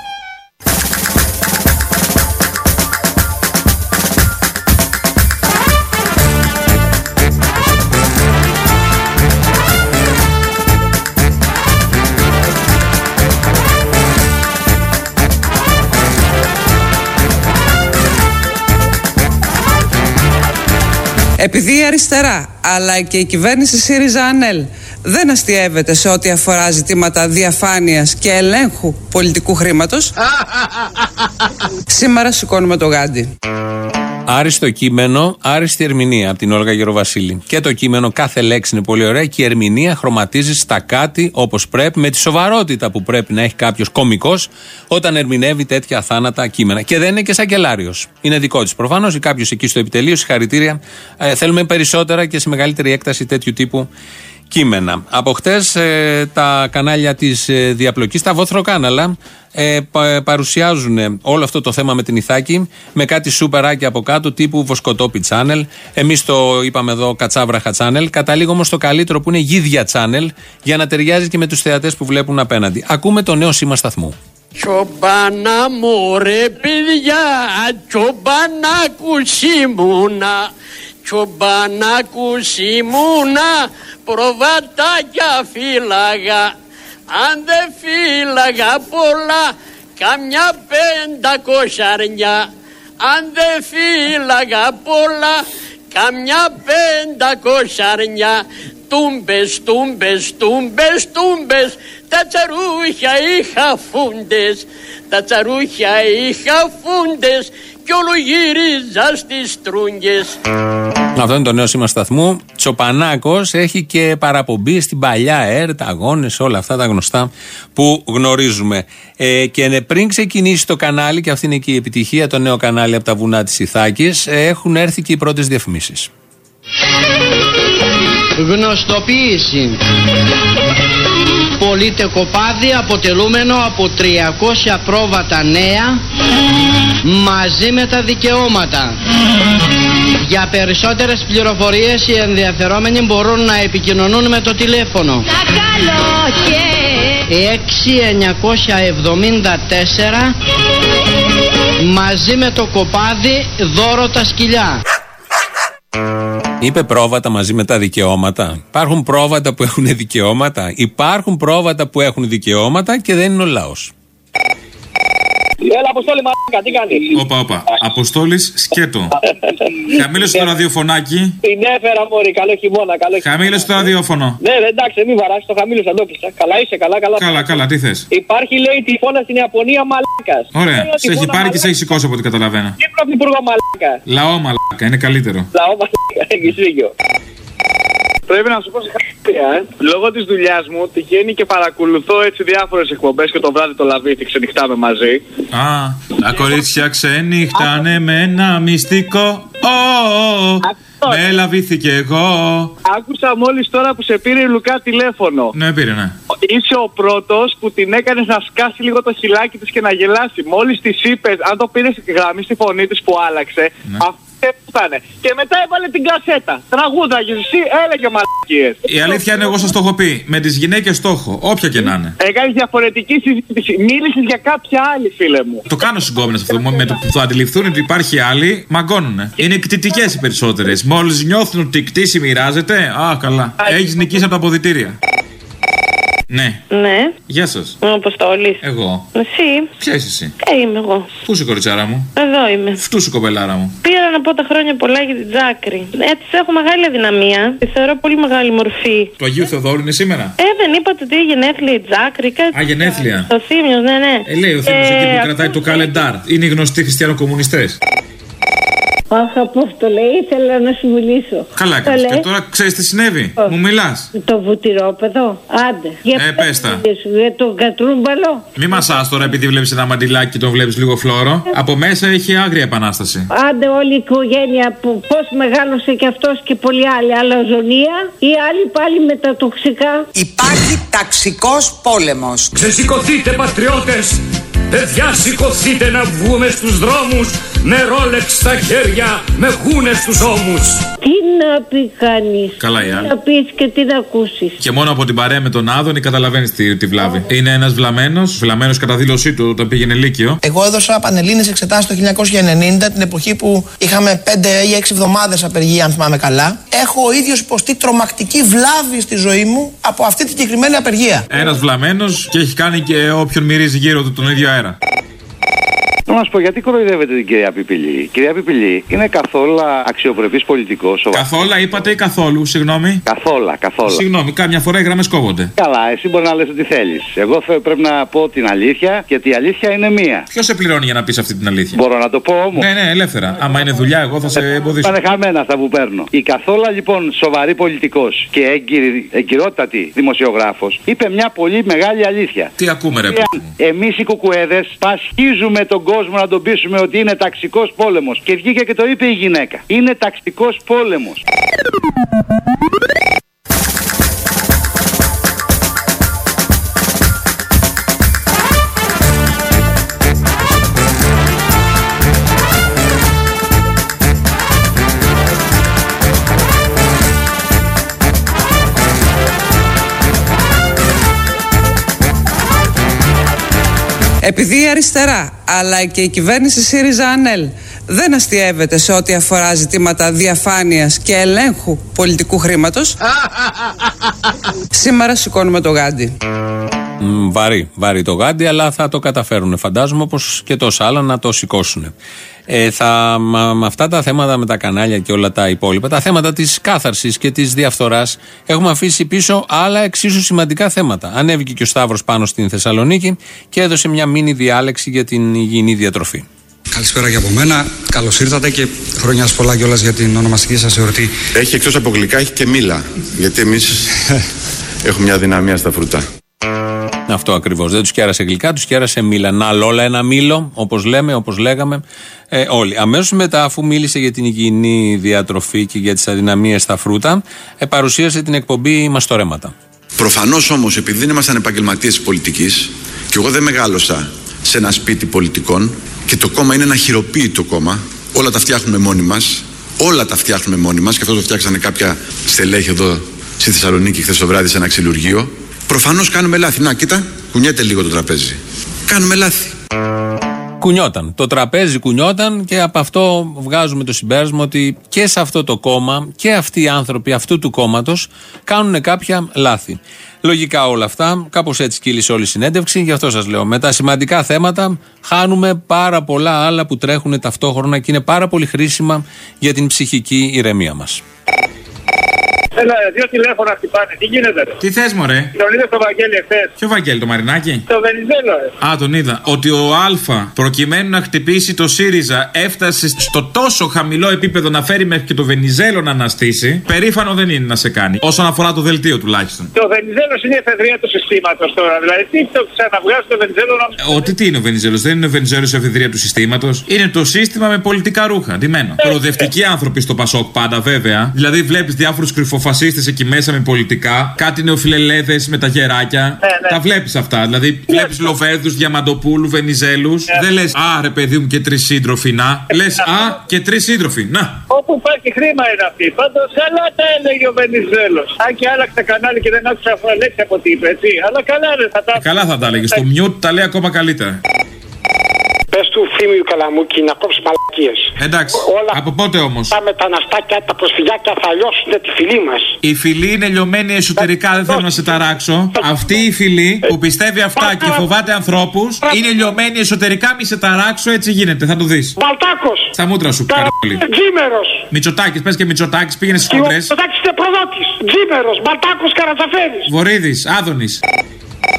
Επειδή η αριστερά αλλά και η κυβέρνηση ΣΥΡΙΖΑ-ΑΝΕΛ δεν αστιεύεται σε ό,τι αφορά ζητήματα διαφάνειας και ελέγχου πολιτικού χρήματος, σήμερα σηκώνουμε το γάντι. Άριστο κείμενο, άριστη ερμηνεία από την Όλγα Γεροβασίλη. Και το κείμενο, κάθε λέξη είναι πολύ ωραία και η ερμηνεία χρωματίζει στα κάτι όπως πρέπει, με τη σοβαρότητα που πρέπει να έχει κάποιος κωμικός όταν ερμηνεύει τέτοια αθάνατα κείμενα. Και δεν είναι και σακελάριος. Είναι δικό της προφανώς ή κάποιος εκεί στο επιτελείο, συγχαρητήρια. Ε, θέλουμε περισσότερα και σε μεγαλύτερη έκταση τέτοιου τύπου κείμενα. Από χτες ε, τα κανάλια της ε, διαπλοκής, τα βόθροκάναλα, ε, πα, παρουσιάζουν όλο αυτό το θέμα με την Ιθάκη με κάτι σούπεράκι από κάτω τύπου Βοσκοτόπι Channel. Εμείς το είπαμε εδώ Κατσάβραχα Channel. Καταλήγω όμως στο καλύτερο που είναι Γίδια Channel, για να ταιριάζει και με τους θεατές που βλέπουν απέναντι. Ακούμε το νέο σήμα σταθμού. Τσομπάνα μου ρε παιδιά, τσομπανάκους ήμουνα, τσομπανάκους ήμουνα, προβατάκια φύλαγα. Αν δεν φύλαγα πολλά, καμιά πεντακόσαρνια. Αν δεν φύλαγα πολλά, καμιά πεντακόσαρνια. Τούμπες, τούμπες, τούμπες, τούμπες, τα τσαρούχια είχα φούντες, τα τσαρούχια είχα φούντες κι όλο γύριζα στις τρούγκες. Αυτό είναι το νέο σήμα σταθμού. Τσοπανάκος έχει και παραπομπή στην παλιά ΕΡΤ, αγώνες, όλα αυτά τα γνωστά που γνωρίζουμε. Ε, και πριν ξεκινήσει το κανάλι, και αυτή είναι και η επιτυχία, το νέο κανάλι από τα βουνά της Ιθάκης, ε, έχουν έρθει και οι πρώτες διαφημίσεις. Γνωστοποίηση. Πωλείται κοπάδι αποτελούμενο από τριακόσια πρόβατα νέα μαζί με τα δικαιώματα. Για περισσότερες πληροφορίες οι ενδιαφερόμενοι μπορούν να επικοινωνούν με το τηλέφωνο έξι εννιακόσια εβδομήντα τέσσερα μαζί με το κοπάδι δώρο τα σκυλιά. Είπε πρόβατα μαζί με τα δικαιώματα. Υπάρχουν πρόβατα που έχουν δικαιώματα. Υπάρχουν πρόβατα που έχουν δικαιώματα και δεν είναι ο λαός. Έλα, Αποστόλη, μαλάκα, τι κάνεις? Όπα, όπα. Αποστόλης σκέτο. Χαμήλωσε το ραδιοφωνάκι. Την έφερα, μωρή, καλό χειμώνα, καλό χειμώνα. Χαμήλωσε το ραδιόφωνο. Ναι, εντάξει, μην βαράσει, το χαμήλωσα, το κλείσα. Καλά είσαι, καλά, καλά. Καλά, καλά, τι θες? Υπάρχει, λέει, τηλεφώνα στην Ιαπωνία μαλάκας. Ωραία, σε έχει πάρει και σε έχει σηκώσει από ό,τι καταλαβαίνω. Τι πρωθυπουργό μαλάκα? Λαό μαλάκα, είναι καλύτερο. Λαό μαλάκα, έχεις δίκιο. Πρέπει να σου πω συγχαρητήρια, ε. Λόγω της δουλειάς μου τυχαίνει και παρακολουθώ έτσι διάφορες εκπομπές και το βράδυ το Λαβίθι ξενυχτάμε μαζί. Α, τα κορίτσια ξενυχτάνε με ένα μυστικό. Με Λαβίθι κι εγώ. Άκουσα μόλις τώρα που σε πήρε η Λουκά τηλέφωνο. Ναι, πήρε, ναι. Είσαι ο πρώτος που την έκανες να σκάσει λίγο το χιλάκι της και να γελάσει. Μόλις της είπες, αν το πήρες γραμμή στη φωνή της που άλλαξε, ναι. Και μετά έβαλε την κασέτα. Τραγούδαγες εσύ, έλεγε μαλακίες. Η αλήθεια είναι, εγώ σας το έχω πει. Με τις γυναίκες στόχο, όποια και να είναι. Έκανες διαφορετική συζήτηση. Μίλησες για κάποια άλλη, φίλε μου. Το κάνω συγκόμενες αυτό. Με το που το αντιληφθούν ότι υπάρχει άλλη, μαγκώνουνε. Είναι κτητικές οι περισσότερες. Μόλις νιώθουν ότι η κτήση μοιράζεται, α, καλά. Έχεις νικήσει από τα αποδυτήρια. Ναι. Ναι. Γεια σας. Ο Αποστόλης. Εγώ. Εσύ. Ποια είσαι εσύ? Ε, είμαι εγώ. Πού είσαι, κοριτσάρα μου? Εδώ είμαι. Φτού σου, κοπελάρα μου. Πήρα να πω τα χρόνια πολλά για την Τζάκρη. Έτσι έχω μεγάλη αδυναμία. Τη θεωρώ πολύ μεγάλη μορφή. Του Αγίου Θεοδόρου είναι σήμερα? Ε, δεν είπατε ότι είναι γενέθλια η Τζάκρη? Κάτι... Α, γενέθλια. Το Θήμιος, ναι, ναι. Ε, λέει ο Θήμιος ε, εκεί που κρατάει το καλεντάρ. Είναι οι γνωστοί χριστιανοκομμουνιστές. Αχ, Απόστολε, ήθελα να σου μιλήσω. Καλά κάνεις. Και τώρα ξέρεις τι συνέβη. Oh. Μου μιλάς. Το βουτυρόπεδο. Άντε. Για ε, πες τα. Για τον κατρούμπαλο. Μη μασάς τώρα επειδή βλέπεις ένα μαντιλάκι και τον βλέπεις λίγο φλόρο. Από μέσα έχει άγρια επανάσταση. Άντε όλη η οικογένεια που πώς μεγάλωσε κι αυτός και πολλοί άλλοι. Αλαζονία ή άλλοι πάλι με τα τοξικά. Υπάρχει ταξικός πόλεμος. Ξεσηκωθείτε πατριώτες. Παιδιά, σηκωθείτε να βγούμε στους δρόμους με ρόλεξ στα χέρια, με γούνες στους ώμους. Τι να πει κανείς. Καλά η άλλη. Τι να πεις και τι να ακούσεις. Και μόνο από την παρέα με τον Άδωνη καταλαβαίνεις τη, τη βλάβη. Oh. Είναι ένας βλαμμένος, βλαμμένος κατά δήλωσή του όταν πήγαινε λύκειο. Εγώ έδωσα πανελλήνιες εξετάσεις το χίλια εννιακόσια ενενήντα, την εποχή που είχαμε πέντε ή έξι εβδομάδες απεργία, αν θυμάμαι καλά. Έχω ο ίδιος υποστεί τρομακτική βλάβη στη ζωή μου από αυτή τη συγκεκριμένη απεργία. Ένας βλαμμένος και έχει κάνει και όποιον μυρίζει γύρω του τον ίδιο αέρα. Να σας πω, γιατί κοροϊδεύετε την κυρία Πιπηλή. Η κυρία Πιπηλή είναι καθόλου αξιοπρεπής πολιτικός. Καθόλου είπατε ή καθόλου, συγγνώμη. Καθόλου, καθόλου. Συγγνώμη, κάμια φορά οι γραμμές κόβονται. Καλά, εσύ μπορεί να λες ό,τι θέλεις. Εγώ πρέπει να πω την αλήθεια, γιατί η αλήθεια είναι μία. Ποιος σε πληρώνει για να πεις αυτή την αλήθεια? Μπορώ να το πω όμως. Ναι, ναι, ελεύθερα. Άμα είναι δουλειά, εγώ θα σε εμποδίσω. Πάνε χαμένα αυτά που παίρνω. Η καθόλου λοιπόν σοβαρή πολιτικός και εγκυρ... εγκυρότατη δημοσιογράφος είπε μια πολύ μεγάλη αλήθεια. Τι ακούμε, ρε. Εμείς οι κουκουέδες πασχίζουμε τον κόσμο να τον πείσουμε ότι είναι ταξικός πόλεμος. Και βγήκε και το είπε η γυναίκα. Είναι ταξικός πόλεμος. Επειδή η αριστερά αλλά και η κυβέρνηση ΣΥΡΙΖΑ-ΑΝΕΛ δεν αστιεύεται σε ό,τι αφορά ζητήματα διαφάνειας και ελέγχου πολιτικού χρήματος, σήμερα σηκώνουμε το γάντι. Mm, βαρύ, βαρύ το γάντι, αλλά θα το καταφέρουν, φαντάζομαι, όπως και τόσα άλλα να το σηκώσουν. Ε, θα, με αυτά τα θέματα με τα κανάλια και όλα τα υπόλοιπα, τα θέματα της κάθαρσης και της διαφθοράς, έχουμε αφήσει πίσω άλλα εξίσου σημαντικά θέματα. Ανέβηκε και ο Σταύρος πάνω στην Θεσσαλονίκη και έδωσε μια μίνι διάλεξη για την υγιεινή διατροφή. Καλησπέρα και από μένα. Καλώς ήρθατε και χρόνια πολλά κιόλας για την ονομαστική σας εορτή. Έχει εκτός από γλυκά, έχει και μήλα. Γιατί εμείς έχουμε μια δυναμία στα φρούτα. Αυτό ακριβώς. Δεν τους κέρασε γλυκά, τους κέρασε μήλα. Να όλα ένα μήλο, όπως λέμε, όπως λέγαμε ε, όλοι. Αμέσως μετά, αφού μίλησε για την υγιεινή διατροφή και για τις αδυναμίες στα φρούτα, ε, παρουσίασε την εκπομπή Μαστορέματα. Προφανώς όμως, επειδή δεν ήμασταν επαγγελματίες της πολιτικής, και εγώ δεν μεγάλωσα σε ένα σπίτι πολιτικών, και το κόμμα είναι ένα χειροποίητο κόμμα, όλα τα φτιάχνουμε μόνοι μας, όλα τα φτιάχνουμε μόνοι μας, και αυτό το φτιάξανε κάποια στελέχη εδώ στη Θεσσαλονίκη χθες το βράδυ σε ένα ξυλουργείο. Προφανώς κάνουμε λάθη. Να, κοίτα, κουνιέται λίγο το τραπέζι. Κάνουμε λάθη. Κουνιόταν. Το τραπέζι κουνιόταν και από αυτό βγάζουμε το συμπέρασμα ότι και σε αυτό το κόμμα και αυτοί οι άνθρωποι αυτού του κόμματος κάνουν κάποια λάθη. Λογικά όλα αυτά, κάπως έτσι κύλησε όλη η συνέντευξη, γι' αυτό σας λέω. Με τα σημαντικά θέματα χάνουμε πάρα πολλά άλλα που τρέχουν ταυτόχρονα και είναι πάρα πολύ χρήσιμα για την ψυχική ηρεμία μας. Έλα, δύο τηλέφωνα χτυπάνε. Τι γίνεται, ρε? Τι θες, μωρέ? Τον είδε στο Βαγγέλη εχθές. Ποιο Βαγγέλη, το Μαρινάκι? Το Βενιζέλο, ρε. Α, τον είδα. Ότι ο Α, προκειμένου να χτυπήσει το ΣΥΡΙΖΑ, έφτασε στο τόσο χαμηλό επίπεδο να φέρει μέχρι και το Βενιζέλο να αναστήσει. Περήφανο δεν είναι να σε κάνει. Όσον αφορά το δελτίο τουλάχιστον. Το Βενιζέλο είναι η εφεδρεία του συστήματος τώρα. Δηλαδή, τι το ξαναβγάζει το Βενιζέλο να. Ότι τι είναι ο Βενιζέλο? Δεν είναι ο Βενιζέλο η εφεδρεία του συστήματος. Είναι το σύστημα με πολιτικά ρούχα. Ντυμένο. Προοδευτικοί άνθρωποι στο Πασόκ πάντα, βέβαια. Δηλαδή, βλέπει διάφορους κρυφοφασίστες εκεί μέσα με πολιτικά. Κάτι νεοφιλελέδες με τα γεράκια. Ναι, ναι. Τα βλέπει αυτά. Δηλαδή, βλέπει ναι. Λοβέρδους, Διαμαντοπούλου, Βενιζέλους. Ναι. Δεν λες, α, ρε παιδί μου, και τρεις σύντροφοι να. Λες, α, και τρεις σύντροφοι να. Όπου υπάρχει χρήμα είναι αυτή. Πάντως, καλά τα έλεγε ο Βενιζέλος. Αν και άλλαξε κανάλι και δεν άκουσα λέξη από τι είπε, έτσι. Αλλά καλά, ρε, θα τα. Ε, καλά θα τα έλεγε. Στο μιούτ τα λέει ακόμα καλύτερα. Πες του Θήμιου Καλαμούκη να κόψει μαλακίες. Εντάξει. Όλα από πότε όμως? Τα μεταναστάκια, τα προσφυγιάκια θα λιώσουν τη φυλή μας. Η φυλή είναι λιωμένη εσωτερικά, δεν θέλω να σε ταράξω. Αυτή η φυλή που πιστεύει αυτά και φοβάται ανθρώπους είναι λιωμένη εσωτερικά, μη σε ταράξω, έτσι γίνεται, θα το δεις. Μπαλτάκος. Στα μούτρα σου, καρόλι. Τζίμερος. Μητσοτάκης, πες και Μητσοτάκης, πήγαινε στις χοντρές. Μητσοτάκης είναι προδότης. Τζίμερος, Μπαλτάκος, Καρατζαφέρης. Βορύδης, Άδωνης.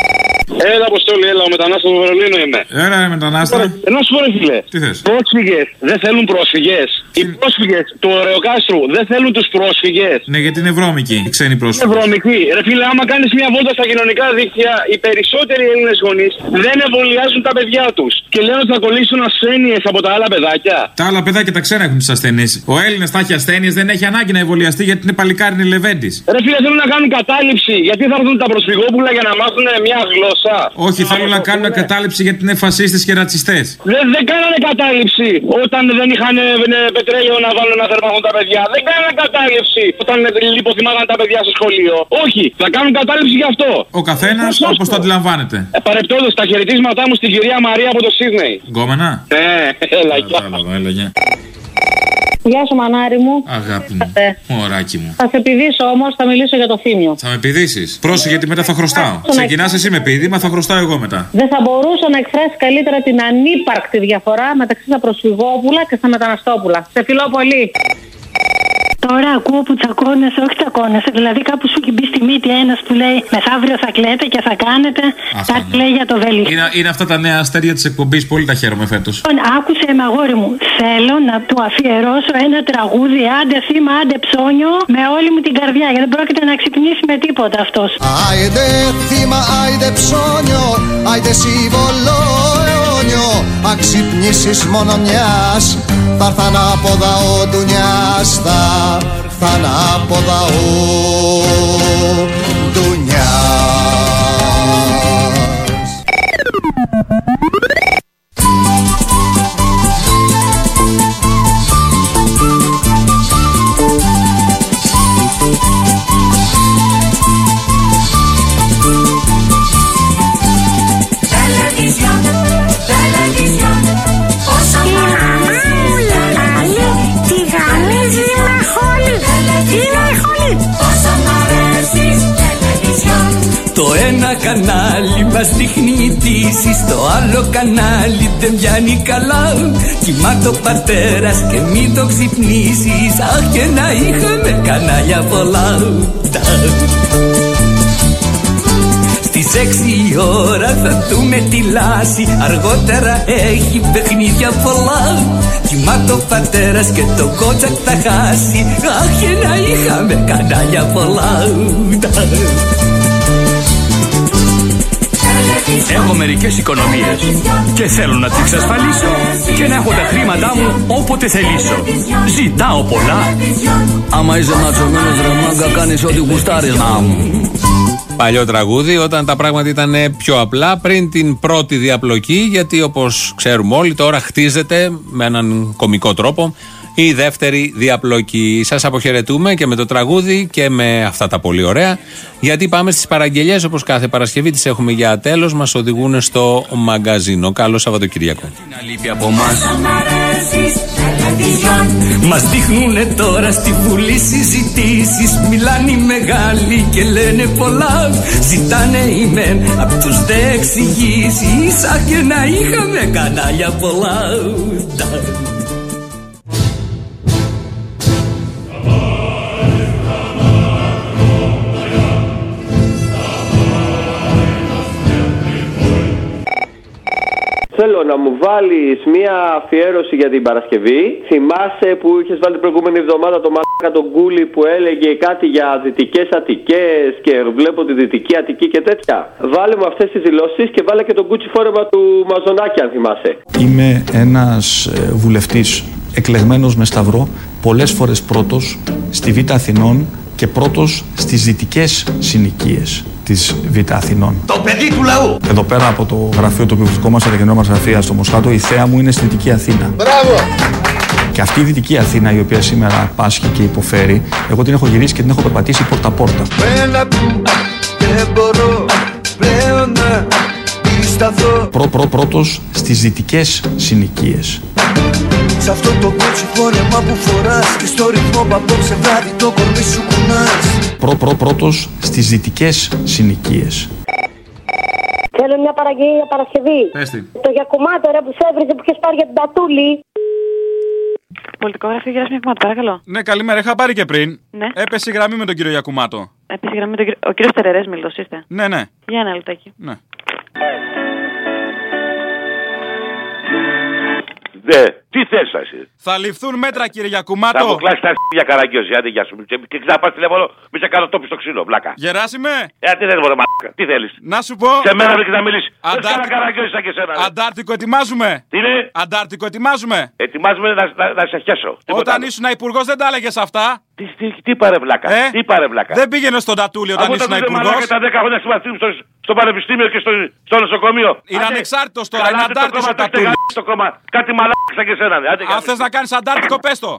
Έλα, Αποστόλη, έλα, ο μετανάστα του Βερολίνου είμαι. Έλα, ρε μετανάστα. Ένα σου πω, ρε φίλε. Τι θες? Πρόσφυγες δεν θέλουν πρόσφυγες. Οι πρόσφυγες του Ωρεοκάστρου δεν θέλουν τους πρόσφυγες. Ναι, γιατί είναι βρώμικοι, οι ξένοι πρόσφυγες. Είναι βρώμικοι. Ρε φίλε, άμα κάνεις μια βόλτα στα κοινωνικά δίκτυα, οι περισσότεροι Έλληνες γονείς δεν εμβολιάζουν τα παιδιά τους. Και λένε ότι θα κολλήσουν ασθένειες από τα άλλα παιδάκια. Τα άλλα παιδάκια τα ξένα έχουν τις ασθένειες. Ο Έλληνας θα έχει ασθένειες, δεν έχει ανάγκη να εμβολιαστεί γιατί είναι παλικάρινη λεβέντης. Ρε φίλε, θέλουν να κάνουν κατάληψη. Γιατί θα έρθουν τα προσφυγόπουλα για να μάθουν μια γλώσσα. Όχι, θέλουν να κάνουν κατάληψη γιατί είναι φασίστες και ρατσιστές. Δεν, δεν κάνανε κατάληψη όταν δεν είχαν πετρέλαιο να βάλουν να θερμαθούν τα παιδιά. Δεν κάνανε κατάληψη όταν λιποθυμάγαν τα παιδιά στο σχολείο. Όχι, θα κάνουν κατάληψη γι' αυτό. Ο καθένας όπως το αντιλαμβάνεται. Ε, Παρεπτόντως, τα χαιρετίσματά μου στην κυρία Μαρία από το Σίδνεϊ. Γκόμενα. Ε, έλα, γεια. Γεια σου, μανάρι μου. Αγάπη μου. Μωράκι μου. Θα σε πηδήσω όμως, θα μιλήσω για το Θήμιο. Θα με πηδήσεις. Πρόσεχε γιατί μετά θα χρωστάω. Ξεκινάς εσύ με πηδήμα, θα χρωστάω εγώ μετά. Δεν θα μπορούσα να εκφράσει καλύτερα την ανύπαρκτη διαφορά μεταξύ στα προσφυγόπουλα και στα μεταναστόπουλα. Σε φιλώ πολύ. Τώρα ακούω που τσακώνεσαι, όχι τσακώνεσαι. Δηλαδή κάπου σου έχει μπει στη μύτη ένας που λέει μεθαύριο θα κλαίτε και θα κάνετε. Αυτά, κάτι ναι. λέει για το βέλη. Είναι, είναι αυτά τα νέα αστέρια της εκπομπής, πολύ τα χαίρομαι φέτος. Άκουσε με αγόρι μου. Θέλω να του αφιερώσω ένα τραγούδι, άντε θύμα, άντε ψώνιο, με όλη μου την καρδιά. Γιατί δεν πρόκειται να ξυπνήσει με τίποτα αυτός. Άιντε θύμα, άιντε ψώνιο, άιντε σύμβολο αιώνιο. Αν ξυπνήσεις μόνο μιας, θα έρθαν από δαό ντουνιάς, θα έρθαν από δαό ντουνιάς. Televisión, televisión, πόσο το ένα κανάλι μας δείχνει ειδήσεις, το άλλο κανάλι δεν πιάνει καλά. Κοιμάται ο πατέρας και μην το ξυπνήσεις, αχ και να είχαμε κανάλια πολλά. Στις έξι η ώρα θα δούμε τη λάση, αργότερα έχει παιχνίδια πολλά. Κοιμάται ο πατέρας και το κότσακ θα χάσει, αχ και να είχαμε κανάλια πολλά. Έχω μερικές οικονομίες και θέλω να τις εξασφαλίσω και να έχω τα χρήματά μου όποτε θελήσω. Ζητάω πολλά. Άμα είσαι ματσωμένος ρε μάγκα, κάνεις ό,τι γουστάρεις να μου. Παλιό τραγούδι, όταν τα πράγματα ήταν πιο απλά πριν την πρώτη διαπλοκή, γιατί όπως ξέρουμε όλοι τώρα χτίζεται με έναν κωμικό τρόπο η δεύτερη διαπλοκή. Σας αποχαιρετούμε και με το τραγούδι και με αυτά τα πολύ ωραία, γιατί πάμε στις παραγγελίες όπως κάθε Παρασκευή, τις έχουμε για τέλος, μας οδηγούν στο μαγκαζίνο. Καλό Σαββατοκυριακό. Μας δείχνουνε τώρα στη Βουλή συζητήσεις, μιλάνε οι μεγάλοι και λένε πολλά. Ζητάνε οι μεν απ' τους δε εξηγήσεις, αχ και να είχαμε κανάλια πολλά. Θέλω να μου βάλεις μία αφιέρωση για την Παρασκευή. Θυμάσαι που είχες βάλει την προηγούμενη εβδομάδα το μαλάκα τον Κούλι που έλεγε κάτι για δυτικές Αττικές και βλέπω τη δυτική Αττική και τέτοια. Βάλε μου αυτές τις δηλώσεις και βάλε και τον κούτσι φόρεμα του Μαζονάκη, αν θυμάσαι. Είμαι ένας βουλευτής εκλεγμένος με σταυρό, πολλές φορές πρώτος στη Β' Αθηνών και πρώτος στις δυτικές συνοικίες της Β' Αθηνών. Το παιδί του λαού! Εδώ πέρα από το γραφείο το οποίο βρισκόμαστε, τα καινούργια μας γραφεία στο Μοσχάτο, η θέα μου είναι στη Δυτική Αθήνα. Μπράβο! Και αυτή η Δυτική Αθήνα, η οποία σήμερα πάσχει και υποφέρει, εγώ την έχω γυρίσει και την έχω περπατήσει πόρτα-πόρτα. Δεν μπορώ πλέον να πισταθώ. Πρω, πρω, πρώτος στις δυτικές συνοικίες. Σ' αυτό το κότσι φόρεμα που φοράς και στο ρυθμό που απόψε βράδυ το κορμί σου κουνάς. Προ, προ, πρώτος στις δυτικές συνοικίες. Θέλω μια παραγγελία για Παρασκευή. Πες τι. Το Γιακουμάτο ρε που σε έβριζε που είχες πάρει για την Τατούλη. Πολιτικό γραφείο Γεράσιμη Γιακουμάτο, παρακαλώ. Ναι, καλημέρα, είχα πάρει και πριν. Ναι. Έπεσε η γραμμή με τον κύριο Γιακουμάτο. Έπεσε η γραμμή με τον κύριο. Ο κύριος Τερερές, μιλτός είστε. Ναι, ναι. Για ένα λεπτάκι. Ναι. Ναι, τι θες εσύ. Θα ληφθούν μέτρα, κύριε Γιακουμάτο. Θα μου κλάσει τα για Καραγκιόζη, άντε γεια σου. Και ξαναπάς τηλέφωνο, μη σε κάνω τόπι στο ξύλο, βλάκα. Γεράσιμε. Ε, τι θες, μωρέ μαλάκα, τι θέλεις. Να σου πω. Σε μένα βρήκες να μιλήσεις. Αντάρτικο... Δεν κάνω Καραγκιόζη σαν και σένα. Ρε. Αντάρτικο ετοιμάζουμε. Τι είναι. Αντάρτικο ετοιμάζουμε. Ετοιμάζουμε να, να, να σε χέσω. Όταν ήσουν υπουργός δεν τα έλεγες αυτά. Τι, τι, τι πάρε βλάκα. Ε? Τι πάρε βλάκα. Δεν πήγαινε στον Τατούλη όταν ήσουν υπουργός. Και τα δέκα χρόνια συμμαθήμου στο, στο πανεπιστήμιο και στο, στο νοσοκομείο. Είναι ανεξάρτητος τώρα, είναι αντάρτης ο Τατούλης. Κάτι μαλάκα σαν και σένα. Αν θες να κάνεις αντάρτικο, πες το.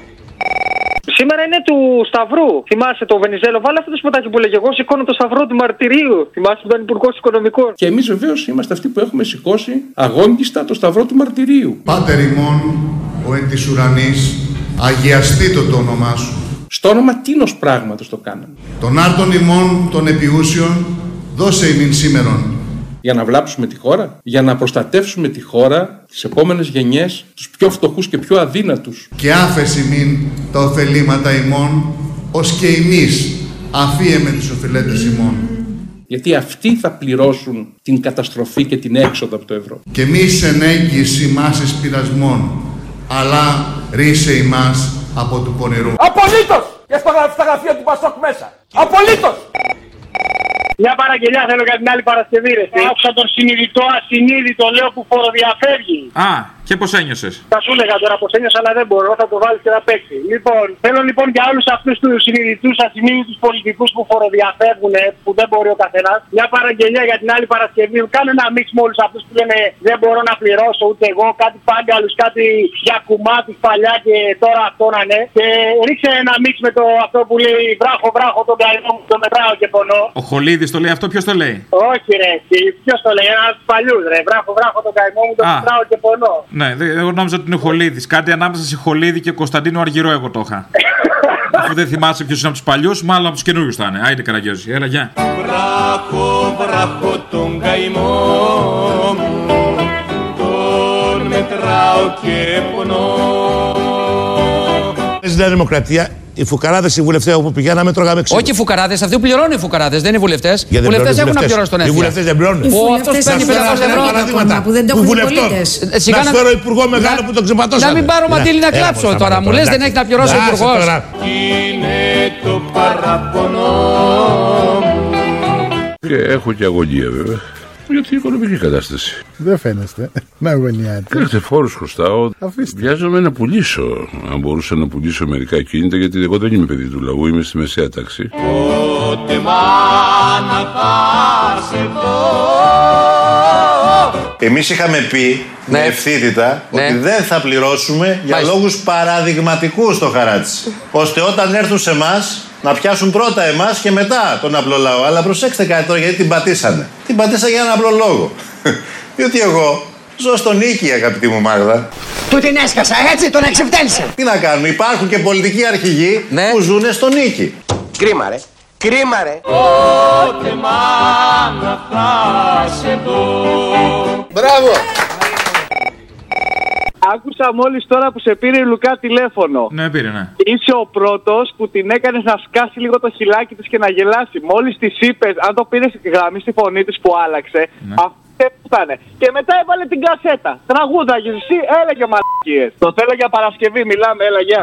Σήμερα είναι του Σταυρού. Θυμάσαι το Βενιζέλο, βάλε αυτό το σποτάκι που λέγε. Εγώ σηκώνω το Σταυρό του Μαρτυρίου. Θυμάσαι που ήταν υπουργός Οικονομικών. Και εμείς βεβαίως είμαστε αυτοί που έχουμε σηκώσει αγόγγιστα το Σταυρό του Μαρτυρίου. Πάτερ ημών, ο εν της ουρανής, αγιαστήτω το όνομά σου. Στο όνομα τίνος πράγματος το κάναμε. Τον άρτον ημών των επιούσιων, δώσε ημίν σήμερον. Για να βλάψουμε τη χώρα, για να προστατεύσουμε τη χώρα, τις επόμενες γενιές, τους πιο φτωχούς και πιο αδύνατους. Και άφεση μην τα ωφελήματα ημών, ως και εμείς αφίεμε τις οφειλέτες ημών. Γιατί αυτοί θα πληρώσουν την καταστροφή και την έξοδο από το ευρώ. Και μη ενέγγιση ημάς εις πειρασμών, αλλά ρίσε ημάς από του πονηρού. Απολύτως! Και στα γραφεία του Πασόκ μέσα. Απολύτως! Μια παραγγελιά θέλω για την άλλη Παρασκευή, ρε. Άκουσα τον συνειδητό ασυνείδητο, λέω, που φοροδιαφεύγει. Α, και πώς ένιωσες. Θα σου έλεγα τώρα πώς ένιωσα, αλλά δεν μπορώ, θα το βάλεις και θα παίξει. Λοιπόν, θέλω λοιπόν για όλους αυτούς τους συνειδητούς ασυνείδητους πολιτικούς που φοροδιαφεύγουν, που δεν μπορεί ο καθένας, μια παραγγελιά για την άλλη Παρασκευή. Κάνω ένα μίξ με όλους αυτούς που λένε δεν μπορώ να πληρώσω ούτε εγώ, κάτι πάγκαλους, κάτι για κουμάτους παλιά και τώρα αυτό να είναι. Και ρίξε ένα μίξ με το αυτό που λέει βράχο, βράχο, τον καημό μου, το μετράω και πονώ. Ο Χολίδης το λέει αυτό, ποιος το λέει. Όχι, ρε, ποιος το λέει, ένας παλιούς, ρε. Βράχο, βράχο, τον καημό μου, το μετράω και πονώ. Ναι, εγώ νόμιζα ότι είναι Χολίδης. Κάτι ανάμεσα σε Χολίδη και Κωνσταντίνο Αργυρό, εγώ το είχα. Αφού δεν θυμάσαι ποιος είναι από τους παλιούς, μάλλον από τους καινούριους θα είναι. Άιντε Καραγκιόζη, έλα, γεια. Βράχο, βράχο, τον καημό μου, τον μετράω και πονώ. Στη Νέα Δημοκρατία, οι φουκαράδες οι βουλευτές όπου πηγαίναμε τρώγαμε ξύλο. Όχι οι φουκαράδες, αυτοί που πληρώνουν οι φουκαράδες, δεν είναι οι βουλευτές. Οι βουλευτές έχουν να πληρώσουν τον έφυγα. Οι βουλευτές δεν πληρώνουν. Ο αυτός παίρνει πεντακόσια ευρώ που δεν το έχουν οι πολίτες. Να σου φέρω υπουργό μεγάλο που τον ξεπατώσαμε. Να μην πάρω μαντήλι να κλάψω τώρα. Μου λες δεν έχει να πληρώσει ο υπουργός. Είναι το παραπονό μου. Έχω και αγωνία βέβαια. Για την οικονομική κατάσταση. Δεν φαίνεστε να αγωνιάτε. Κάθε φόρους χρωστάω. Βιάζομαι να πουλήσω. Αν μπορούσα να πουλήσω μερικά κίνητα, γιατί εγώ δεν είμαι παιδί του λαού, είμαι στη μεσαία τάξη. Πότε μάνα θα σε δω. Εμείς είχαμε πει ναι. με ευθύτητα ναι. ότι δεν θα πληρώσουμε για Μάλιστα. λόγους παραδειγματικούς το χαράτσι. Ώστε όταν έρθουν σε εμάς να πιάσουν πρώτα εμάς και μετά τον απλό λαό. Αλλά προσέξτε κάτι τώρα, γιατί την πατήσανε. Την πατήσανε για έναν απλό λόγο. Διότι εγώ ζω στον Νίκη, αγαπητή μου Μάγδα. Του την έσκασα, έτσι, τον εξευτέλισε. Τι να κάνουμε, υπάρχουν και πολιτικοί αρχηγοί ναι. που ζουν στον Νίκη. Κρίμα, ρε. Κρίμα, ρε. Πότε μάνα θα σε δω. Μπράβο. Άκουσα μόλις τώρα που σε πήρε η Λουκά τηλέφωνο. Ναι, πήρε, ναι. Είσαι ο πρώτος που την έκανες να σκάσει λίγο το χιλάκι της και να γελάσει. Μόλις της είπες, αν το πήρες γραμμή στη φωνή της που άλλαξε, ναι. αυτό ήταν. Και μετά έβαλε την κασέτα. Τραγούδαγες εσύ, έλεγε μαλακίες. Το θέλω για Παρασκευή, μιλάμε, έλα, γεια.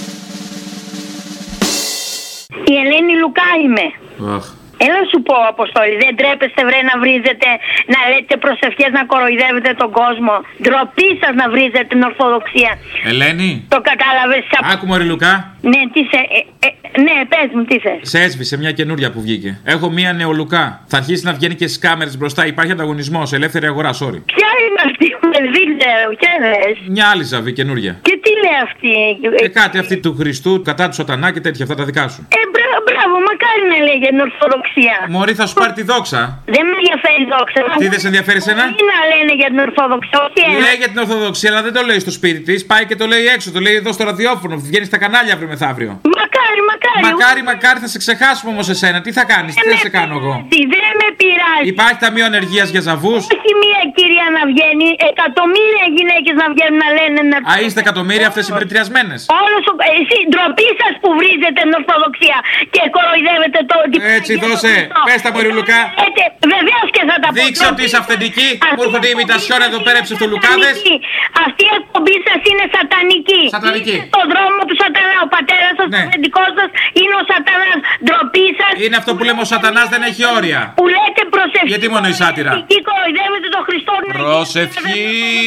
Η Ελένη Λουκά είμαι. Αχ. Έλα σου πω, Αποστόλη, δεν τρέπεστε βρε να βρίζετε, να λέτε προσευχές, να κοροϊδεύετε τον κόσμο. Ντροπή σας να βρίζετε την Ορθοδοξία. Ελένη. Το κατάλαβες. Άκου μωρή Λουκά. Ναι, τι σε... Ε, ε, ναι, πες μου, τι θες. Σε έσβησε μια καινούρια που βγήκε. Έχω μια νεολουκά. Θα αρχίσει να βγαίνει και στις κάμερες μπροστά. Υπάρχει ανταγωνισμός, ελεύθερη αγορά, sorry. Ποια είναι αυτή, δεν ξέρω, ποια λες. Μια άλλη ζαβή καινούρια. Και τι λέει αυτή. Ε, κάτι αυτή του Χριστού, κατά του Σατανά και τέτοια, αυτά τα δικά σου. Ε, μπράβο, μπράβο, μακάρι να λέει για την Ορθοδοξία. Μωρή, θα σου πάρει τη δόξα. Δεν με ενδιαφέρει η δόξα. Τι δεν σε ενδιαφέρει εσένα? Τι να λένε για την Ορθοδοξία. Λέει για την Ορθοδοξία, αλλά δεν το λέει στο σπίτι τη. Πάει και το λέει έξω, το λέει εδώ στο ραδιόφωνο. Βγαίνει στα κανάλια αύριο μεθαύριο. Μακάρι, μακάρι μακάρι. Μακάρι, μακάρι, θα σε ξεχάσουμε όμως εσένα. Τι θα κάνεις, τι θα σε κάνω εγώ. Δεν με πειράζει. Υπάρχει ταμείο ανεργίας για ζαβούς. Όχι μία κυρία να βγαίνει, εκατομμύρια γυναίκες να βγαίνουν να λένε να. Α, είστε εκατομμύρια αυτές οι μετριασμένες. Όλος ο. Εσύ, ντροπή σας που βρίζετε την Ορθοδοξία και κοροϊδεύετε το. Έτσι, δώσε. Πες τα μωρή Λουκά. Βεβαίως και θα τα πω. Δείξε ότι είσαι αυθεντική. Μου έρχονται ημιτασιόν εδώ πέρα ψευτολουκάδες. Αυτή η εκπομπή σας είναι σατανική. Σατανική. Είστε στον δρόμο του σατανά. Ο πατέρας σας, ναι. Ο αφεντικός σας είναι ο σατανάς. Ντροπή σας. Είναι αυτό που λέμε ο σατανάς δεν έχει όρια. Που λέτε προσευχή. Γιατί μόνο η σάτυρα. Εκεί κοροϊδεύετε τον Χριστό. Προσευχή.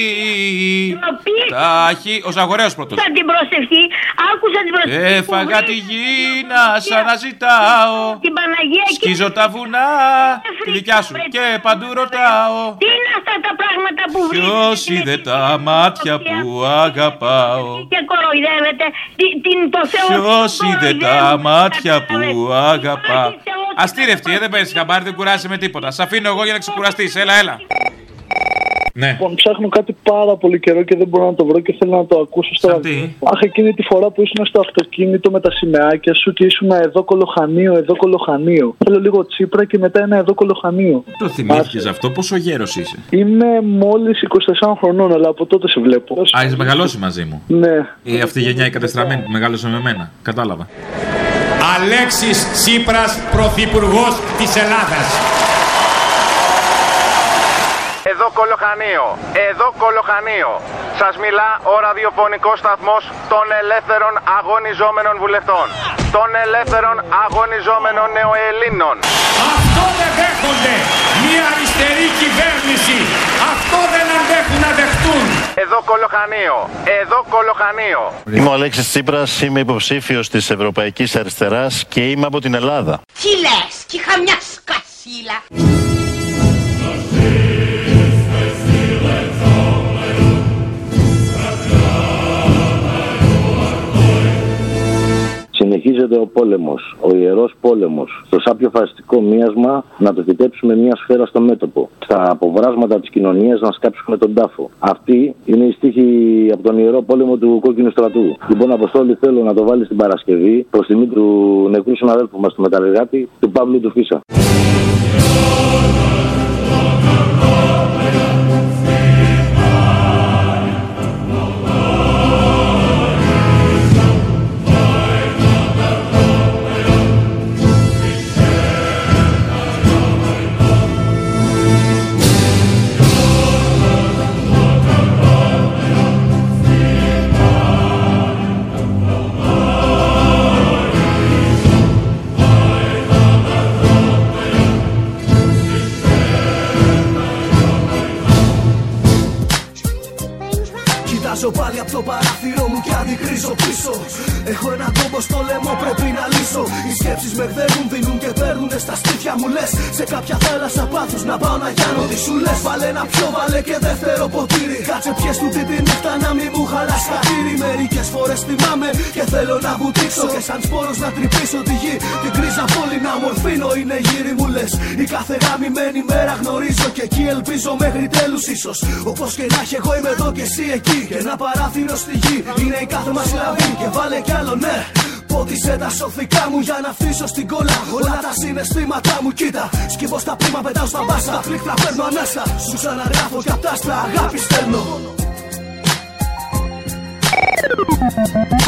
Τάχει. Ο Ζαγορέος πρώτος. Άκουσα την προσευχή. Άκουσα την προσευχή. Έφαγα τη γη να σ' αναζητάω. Την Παναγία. Σκίζω τα βουνά. Τη δικιά σου. Και παντού ρωτάω. Τι είναι αυτά τα πράγματα που βρίσκεται. Ποιος είδε τα μάτια που αγαπάω. Και κοροϊδεύετε το Θεό. Ποιος είδε τα μάτια που αγαπάω. Αστήρευτη, ε, δεν παίρνεις χαμπάρι, δεν κουράζει με τίποτα. Σ' αφήνω εγώ για να ξεκουραστείς. Έλα, έλα. Ναι. Λοιπόν, ψάχνω κάτι πάρα πολύ καιρό και δεν μπορώ να το βρω και θέλω να το ακούσω στο ραδιόφωνο. Αχ, εκείνη τη φορά που ήσουν στο αυτοκίνητο με τα σημαίακια σου και ήσουν εδώ κολοχανίο, εδώ κολοχανίο. Θέλω λίγο Τσίπρα και μετά ένα εδώ κολοχανίο. Το θυμήθηκες αυτό, πόσο γέρος είσαι. Είμαι μόλις είκοσι τεσσάρων χρονών, αλλά από τότε σε βλέπω. Α, έχεις μεγαλώσει μαζί μου. Ναι. Ή αυτή η γενιά η κατεστραμμένη που μεγάλωσε με μένα. Κατάλαβα. Αλέξης Τσίπρας, πρωθυπουργός της Ελλάδας. Εδώ Κολοχανίο, εδώ Κολοχανίο. Σας μιλά ο ραδιοφωνικός σταθμός των ελεύθερων αγωνιζόμενων βουλευτών. Των ελεύθερων αγωνιζόμενων νεοελλήνων. Αυτό δεν δέχονται μια αριστερή κυβέρνηση. Αυτό δεν αντέχουν να δεχτούν. Εδώ Κολοχανίο, εδώ Κολοχανίο. Είμαι ο Αλέξης Τσίπρας, είμαι υποψήφιος της Ευρωπαϊκής Αριστεράς και είμαι από την Ελλάδα. Τι λες, κι είχα μια σκασίλα. Συνεχίζεται ο πόλεμος, ο ιερός πόλεμος. Στο σάπιο φασιστικό μίασμα να το φυτέψουμε μια σφαίρα στο μέτωπο. Στα αποβράσματα της κοινωνίας να σκάψουμε τον τάφο. Αυτή είναι η στίχη από τον ιερό πόλεμο του Κόκκινου Στρατού. Λοιπόν, Αποστόλη, θέλω να το βάλει στην Παρασκευή προς τιμή του νεκρού συναδέλφου μας, του μεταλλεργάτη, του Παύλου του Φίσα. Πάλι από το παράθυρο μου κι αντικρίζω πίσω. Έχω ένα κόμπο στο λαιμό, πρέπει να λύσω. Οι σκέψεις με χδέρνουν, δίνουν και παίρνουνε στα στήθια μου. Λες σε κάποια θάλασσα πάθους να πάω να γιάνω τι σου λες. Βάλε ένα πιο, βάλε και δεύτερο ποτήρι. Κάτσε πιες του την νύχτα να μη μου χαλάς χατήρι. Μερικές φορές θυμάμαι και θέλω να βουτήξω. Και σαν σπόρος να τρυπήσω τη γη. Την κρίζα πόλη να μορφύνω, είναι γύρι μου λες. Η κάθε γαμημένη μέρα γνωρίζω και εκεί ελπίζω μέχρι τέλους ίσως. Όπως και να έχει, εγώ είμαι εδώ και εσύ εκεί. Και ένα παράθυρο στη γη είναι η κάθε μας λαβή. Και βάλε κι άλλο, ναι. Πότισε τα σωθικά μου για να φτύσω στην κόλλα. Όλα τα συναισθήματά μου, κοίτα. Σκύβω στα πρίμα, πετάω στα μπάστα. Πλήκτρα παίρνω ανάστα. Σου ξαναγράφω κι απ' τ' άστρα. Αγάπη στέλνω.